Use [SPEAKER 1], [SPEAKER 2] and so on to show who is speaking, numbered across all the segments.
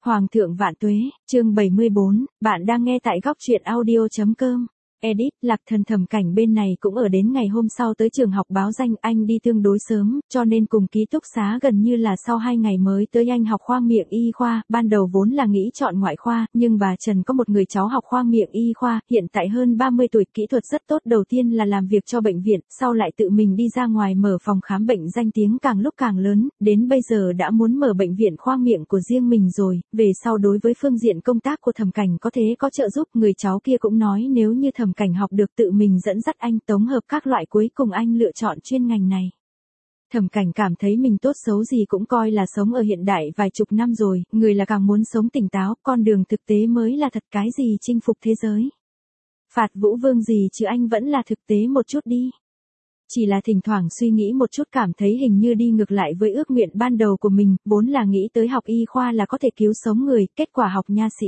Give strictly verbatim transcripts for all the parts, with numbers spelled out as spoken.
[SPEAKER 1] Hoàng thượng vạn tuế, chương bảy mươi bốn, bạn đang nghe tại góc truyện audio chấm com. Edit, Lạc Thần Thẩm Cảnh bên này cũng ở đến ngày hôm sau tới trường học báo danh, anh đi tương đối sớm, cho nên cùng ký túc xá gần như là sau hai ngày mới tới anh học khoa miệng y khoa, ban đầu vốn là nghĩ chọn ngoại khoa, nhưng bà Trần có một người cháu học khoa miệng y khoa, hiện tại hơn ba mươi tuổi, kỹ thuật rất tốt, đầu tiên là làm việc cho bệnh viện, sau lại tự mình đi ra ngoài mở phòng khám bệnh, danh tiếng càng lúc càng lớn, đến bây giờ đã muốn mở bệnh viện khoa miệng của riêng mình rồi, về sau đối với phương diện công tác của Thẩm Cảnh có thế có trợ giúp, người cháu kia cũng nói nếu như Thẩm Cảnh học được tự mình dẫn dắt anh tổng hợp các loại, cuối cùng anh lựa chọn chuyên ngành này. Thẩm Cảnh cảm thấy mình tốt xấu gì cũng coi là sống ở hiện đại vài chục năm rồi, người là càng muốn sống tỉnh táo, con đường thực tế mới là thật, cái gì chinh phục thế giới. Phạt Vũ Vương gì chứ, anh vẫn là thực tế một chút đi. Chỉ là thỉnh thoảng suy nghĩ một chút cảm thấy hình như đi ngược lại với ước nguyện ban đầu của mình, vốn là nghĩ tới học y khoa là có thể cứu sống người, kết quả học nha sĩ.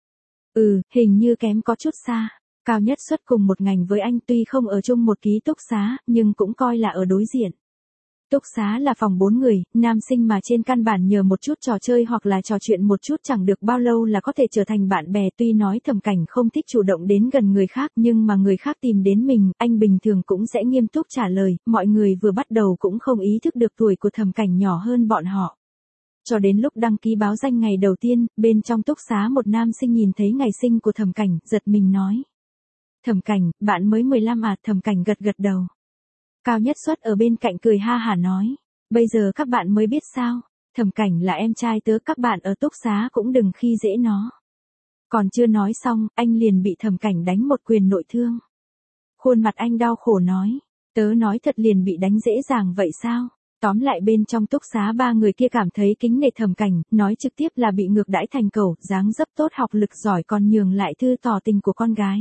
[SPEAKER 1] Ừ, hình như kém có chút xa. Cao Nhất Xuất cùng một ngành với anh, tuy không ở chung một ký túc xá, nhưng cũng coi là ở đối diện. Túc xá là phòng bốn người, nam sinh mà trên căn bản nhờ một chút trò chơi hoặc là trò chuyện một chút chẳng được bao lâu là có thể trở thành bạn bè, tuy nói Thẩm Cảnh không thích chủ động đến gần người khác nhưng mà người khác tìm đến mình, anh bình thường cũng sẽ nghiêm túc trả lời, mọi người vừa bắt đầu cũng không ý thức được tuổi của Thẩm Cảnh nhỏ hơn bọn họ. Cho đến lúc đăng ký báo danh ngày đầu tiên, bên trong túc xá một nam sinh nhìn thấy ngày sinh của Thẩm Cảnh, giật mình nói. Thẩm Cảnh, bạn mới mười lăm à? Thẩm Cảnh gật gật đầu. Cao Nhất Xuất ở bên cạnh cười ha hả nói, bây giờ các bạn mới biết sao, Thẩm Cảnh là em trai tớ, các bạn ở túc xá cũng đừng khi dễ nó. Còn chưa nói xong, anh liền bị Thẩm Cảnh đánh một quyền nội thương. Khuôn mặt anh đau khổ nói, tớ nói thật liền bị đánh dễ dàng vậy sao? Tóm lại bên trong túc xá ba người kia cảm thấy kính nể Thẩm Cảnh, nói trực tiếp là bị ngược đãi thành cẩu, dáng dấp tốt học lực giỏi còn nhường lại thư tỏ tình của con gái.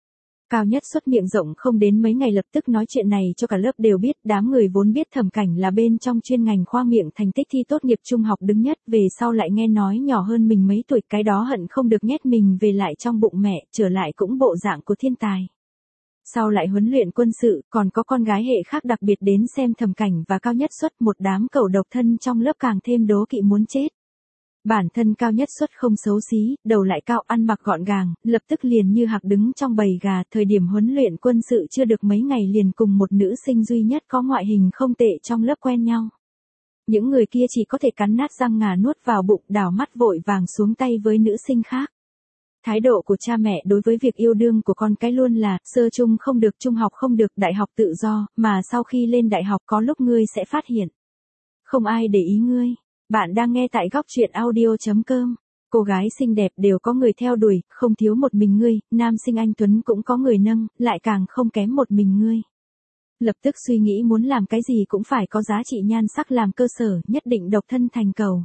[SPEAKER 1] Cao Nhất Xuất miệng rộng không đến mấy ngày lập tức nói chuyện này cho cả lớp đều biết, đám người vốn biết Thẩm Cảnh là bên trong chuyên ngành khoa miệng, thành tích thi tốt nghiệp trung học đứng nhất, về sau lại nghe nói nhỏ hơn mình mấy tuổi, cái đó hận không được nhét mình về lại trong bụng mẹ, trở lại cũng bộ dạng của thiên tài. Sau lại huấn luyện quân sự, còn có con gái hệ khác đặc biệt đến xem Thẩm Cảnh và Cao Nhất Xuất, một đám cẩu độc thân trong lớp càng thêm đố kỵ muốn chết. Bản thân Cao Nhất Xuất không xấu xí, đầu lại cao, ăn mặc gọn gàng, lập tức liền như hạc đứng trong bầy gà, thời điểm huấn luyện quân sự chưa được mấy ngày liền cùng một nữ sinh duy nhất có ngoại hình không tệ trong lớp quen nhau. Những người kia chỉ có thể cắn nát răng ngà nuốt vào bụng, đảo mắt vội vàng xuống tay với nữ sinh khác. Thái độ của cha mẹ đối với việc yêu đương của con cái luôn là, sơ trung không được, trung học không được, đại học tự do, mà sau khi lên đại học có lúc ngươi sẽ phát hiện. Không ai để ý ngươi. Bạn đang nghe tại góc truyện audio chấm com. Cô gái xinh đẹp đều có người theo đuổi, không thiếu một mình ngươi, nam sinh anh Tuấn cũng có người nâng, lại càng không kém một mình ngươi. Lập tức suy nghĩ muốn làm cái gì cũng phải có giá trị nhan sắc làm cơ sở, nhất định độc thân thành cầu.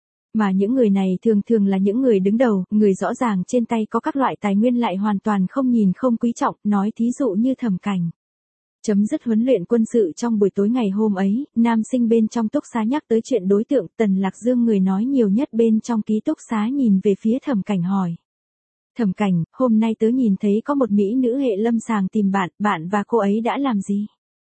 [SPEAKER 1] Mà những người này thường thường là những người đứng đầu, người rõ ràng trên tay có các loại tài nguyên lại hoàn toàn không nhìn không quý trọng, nói thí dụ như Thẩm Cảnh. Chấm dứt huấn luyện quân sự trong buổi tối ngày hôm ấy, nam sinh bên trong túc xá nhắc tới chuyện đối tượng, Tần Lạc Dương người nói nhiều nhất bên trong ký túc xá nhìn về phía Thẩm Cảnh hỏi. Thẩm Cảnh, hôm nay tớ nhìn thấy có một mỹ nữ hệ lâm sàng tìm bạn, bạn và cô ấy đã làm gì?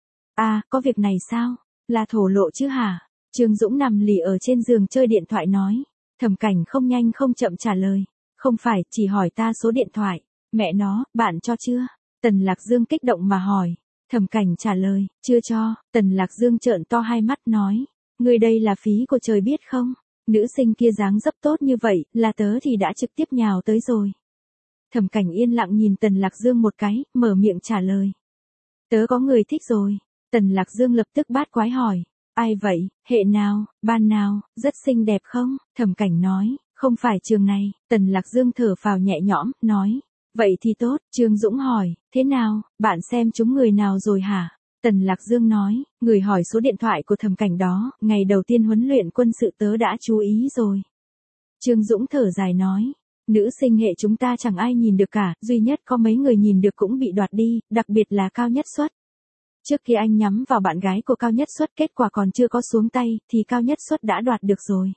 [SPEAKER 1] À, có việc này sao? Là thổ lộ chứ hả? Trương Dũng nằm lì ở trên giường chơi điện thoại nói. Thẩm Cảnh không nhanh không chậm trả lời. Không phải, chỉ hỏi ta số điện thoại. Mẹ nó, bạn cho chưa? Tần Lạc Dương kích động mà hỏi. Thẩm Cảnh trả lời, chưa cho. Tần Lạc Dương trợn to hai mắt nói, người đây là phí của trời biết không? Nữ sinh kia dáng dấp tốt như vậy, là tớ thì đã trực tiếp nhào tới rồi. Thẩm Cảnh yên lặng nhìn Tần Lạc Dương một cái, mở miệng trả lời. Tớ có người thích rồi. Tần Lạc Dương lập tức bát quái hỏi, ai vậy, hệ nào, ban nào, rất xinh đẹp không? Thẩm Cảnh nói, không phải trường này. Tần Lạc Dương thở phào nhẹ nhõm, nói. Vậy thì tốt, Trương Dũng hỏi, thế nào, bạn xem chúng người nào rồi hả? Tần Lạc Dương nói, người hỏi số điện thoại của Thẩm Cảnh đó, ngày đầu tiên huấn luyện quân sự tớ đã chú ý rồi. Trương Dũng thở dài nói, nữ sinh hệ chúng ta chẳng ai nhìn được cả, duy nhất có mấy người nhìn được cũng bị đoạt đi, đặc biệt là Cao Nhất Xuất. Trước khi anh nhắm vào bạn gái của Cao Nhất Xuất, kết quả còn chưa có xuống tay, thì Cao Nhất Xuất đã đoạt được rồi.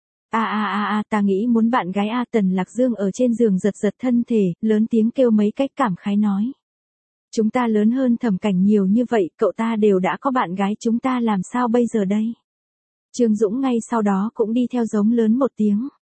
[SPEAKER 1] A a a a, ta nghĩ muốn bạn gái a. Tần Lạc Dương ở trên giường giật giật thân thể, lớn tiếng kêu mấy cách cảm khái nói. Chúng ta lớn hơn Thẩm Cảnh nhiều như vậy, cậu ta đều đã có bạn gái, chúng ta làm sao bây giờ đây? Trương Dũng ngay sau đó cũng đi theo giống lớn một tiếng.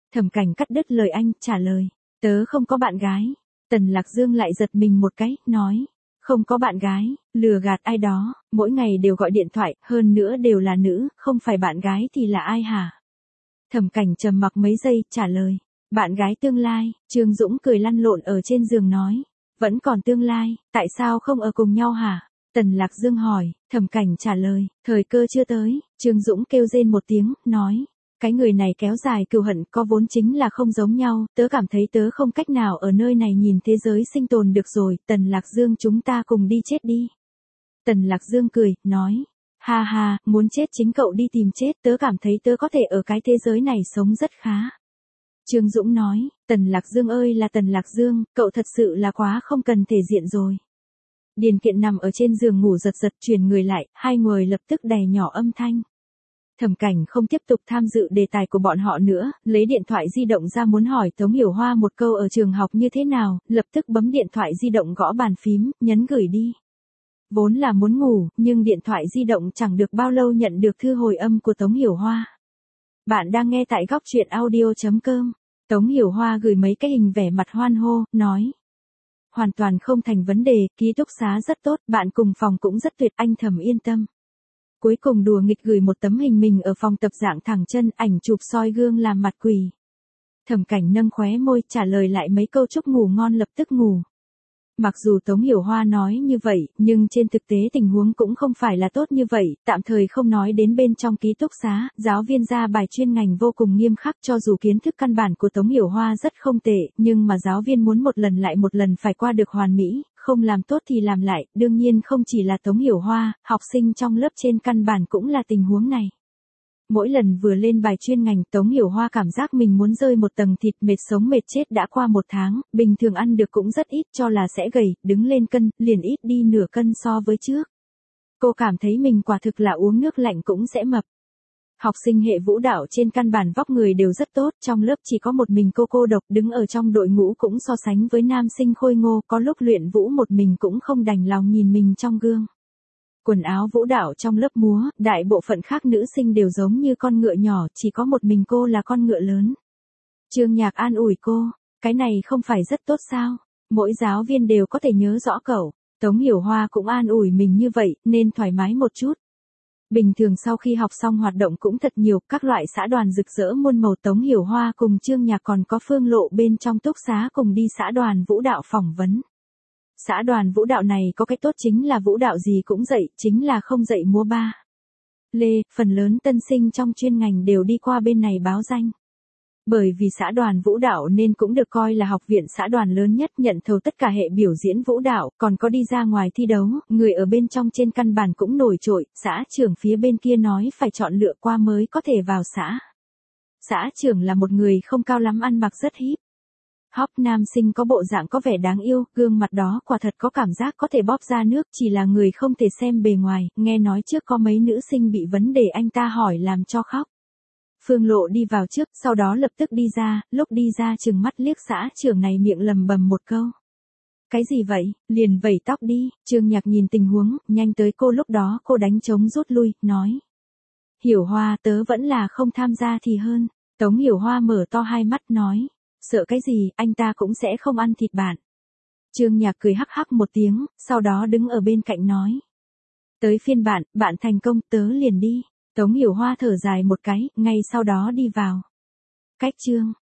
[SPEAKER 1] Thẩm Cảnh cắt đứt lời anh, trả lời, tớ không có bạn gái. Tần Lạc Dương lại giật mình một cái, nói, không có bạn gái, lừa gạt ai đó, mỗi ngày đều gọi điện thoại, hơn nữa đều là nữ, không phải bạn gái thì là ai hả? Thẩm Cảnh trầm mặc mấy giây, trả lời, bạn gái tương lai. Trương Dũng cười lăn lộn ở trên giường nói, vẫn còn tương lai, tại sao không ở cùng nhau hả? Tần Lạc Dương hỏi, Thẩm Cảnh trả lời, thời cơ chưa tới. Trương Dũng kêu rên một tiếng, nói, cái người này kéo dài cừu hận có vốn chính là không giống nhau, tớ cảm thấy tớ không cách nào ở nơi này nhìn thế giới sinh tồn được rồi, Tần Lạc Dương chúng ta cùng đi chết đi. Tần Lạc Dương cười, nói, ha ha, muốn chết chính cậu đi tìm chết, tớ cảm thấy tớ có thể ở cái thế giới này sống rất khá. Trương Dũng nói, Tần Lạc Dương ơi là Tần Lạc Dương, cậu thật sự là quá không cần thể diện rồi. Điền Kiện nằm ở trên giường ngủ giật giật chuyển người lại, hai người lập tức đè nhỏ âm thanh. Thẩm Cảnh không tiếp tục tham dự đề tài của bọn họ nữa, lấy điện thoại di động ra muốn hỏi Tống Hiểu Hoa một câu ở trường học như thế nào, lập tức bấm điện thoại di động gõ bàn phím, nhấn gửi đi. Vốn là muốn ngủ, nhưng điện thoại di động chẳng được bao lâu nhận được thư hồi âm của Tống Hiểu Hoa. Bạn đang nghe tại góc truyện audio chấm com. Tống Hiểu Hoa gửi mấy cái hình vẻ mặt hoan hô, nói. Hoàn toàn không thành vấn đề, ký túc xá rất tốt, bạn cùng phòng cũng rất tuyệt, anh Thẩm yên tâm. Cuối cùng đùa nghịch gửi một tấm hình mình ở phòng tập dạng thẳng chân, ảnh chụp soi gương làm mặt quỷ. Thẩm Cảnh nâng khóe môi, trả lời lại mấy câu chúc ngủ ngon lập tức ngủ. Mặc dù Tống Hiểu Hoa nói như vậy, nhưng trên thực tế tình huống cũng không phải là tốt như vậy, tạm thời không nói đến bên trong ký túc xá, giáo viên ra bài chuyên ngành vô cùng nghiêm khắc cho dù kiến thức căn bản của Tống Hiểu Hoa rất không tệ, nhưng mà giáo viên muốn một lần lại một lần phải qua được hoàn mỹ, không làm tốt thì làm lại, đương nhiên không chỉ là Tống Hiểu Hoa, học sinh trong lớp trên căn bản cũng là tình huống này. Mỗi lần vừa lên bài chuyên ngành Tống Hiểu Hoa cảm giác mình muốn rơi một tầng thịt mệt sống mệt chết đã qua một tháng, bình thường ăn được cũng rất ít cho là sẽ gầy, đứng lên cân, liền ít đi nửa cân so với trước. Cô cảm thấy mình quả thực là uống nước lạnh cũng sẽ mập. Học sinh hệ vũ đạo trên căn bản vóc người đều rất tốt, trong lớp chỉ có một mình cô cô độc đứng ở trong đội ngũ cũng so sánh với nam sinh khôi ngô, có lúc luyện vũ một mình cũng không đành lòng nhìn mình trong gương. Quần áo vũ đạo trong lớp múa, đại bộ phận khác nữ sinh đều giống như con ngựa nhỏ, chỉ có một mình cô là con ngựa lớn. Trương Nhạc an ủi cô, cái này không phải rất tốt sao? Mỗi giáo viên đều có thể nhớ rõ cậu. Tống Hiểu Hoa cũng an ủi mình như vậy, nên thoải mái một chút. Bình thường sau khi học xong hoạt động cũng thật nhiều, các loại xã đoàn rực rỡ muôn màu. Tống Hiểu Hoa cùng Trương Nhạc còn có Phương Lộ bên trong túc xá cùng đi xã đoàn vũ đạo phỏng vấn. Xã đoàn vũ đạo này có cái tốt chính là vũ đạo gì cũng dạy, chính là không dạy múa ba lê, phần lớn tân sinh trong chuyên ngành đều đi qua bên này báo danh. Bởi vì xã đoàn vũ đạo nên cũng được coi là học viện xã đoàn lớn nhất, nhận thầu tất cả hệ biểu diễn vũ đạo, còn có đi ra ngoài thi đấu, người ở bên trong trên căn bản cũng nổi trội, xã trưởng phía bên kia nói phải chọn lựa qua mới có thể vào xã. Xã trưởng là một người không cao lắm, ăn mặc rất híp. Hóc nam sinh có bộ dạng có vẻ đáng yêu, gương mặt đó quả thật có cảm giác có thể bóp ra nước, chỉ là người không thể xem bề ngoài, nghe nói trước có mấy nữ sinh bị vấn đề anh ta hỏi làm cho khóc. Phương Lộ đi vào trước, sau đó lập tức đi ra, lúc đi ra chừng mắt liếc xã trưởng này miệng lầm bầm một câu. Cái gì vậy, liền vẩy tóc đi. Trương Nhạc nhìn tình huống, nhanh tới cô, lúc đó cô đánh trống rút lui, nói. Hiểu Hoa, tớ vẫn là không tham gia thì hơn. Tống Hiểu Hoa mở to hai mắt nói. Sợ cái gì, anh ta cũng sẽ không ăn thịt bạn. Trương Nhạc cười hắc hắc một tiếng, sau đó đứng ở bên cạnh nói. Tới phiên bạn, bạn thành công, tớ liền đi. Tống Hiểu Hoa thở dài một cái, ngay sau đó đi vào. Cách chương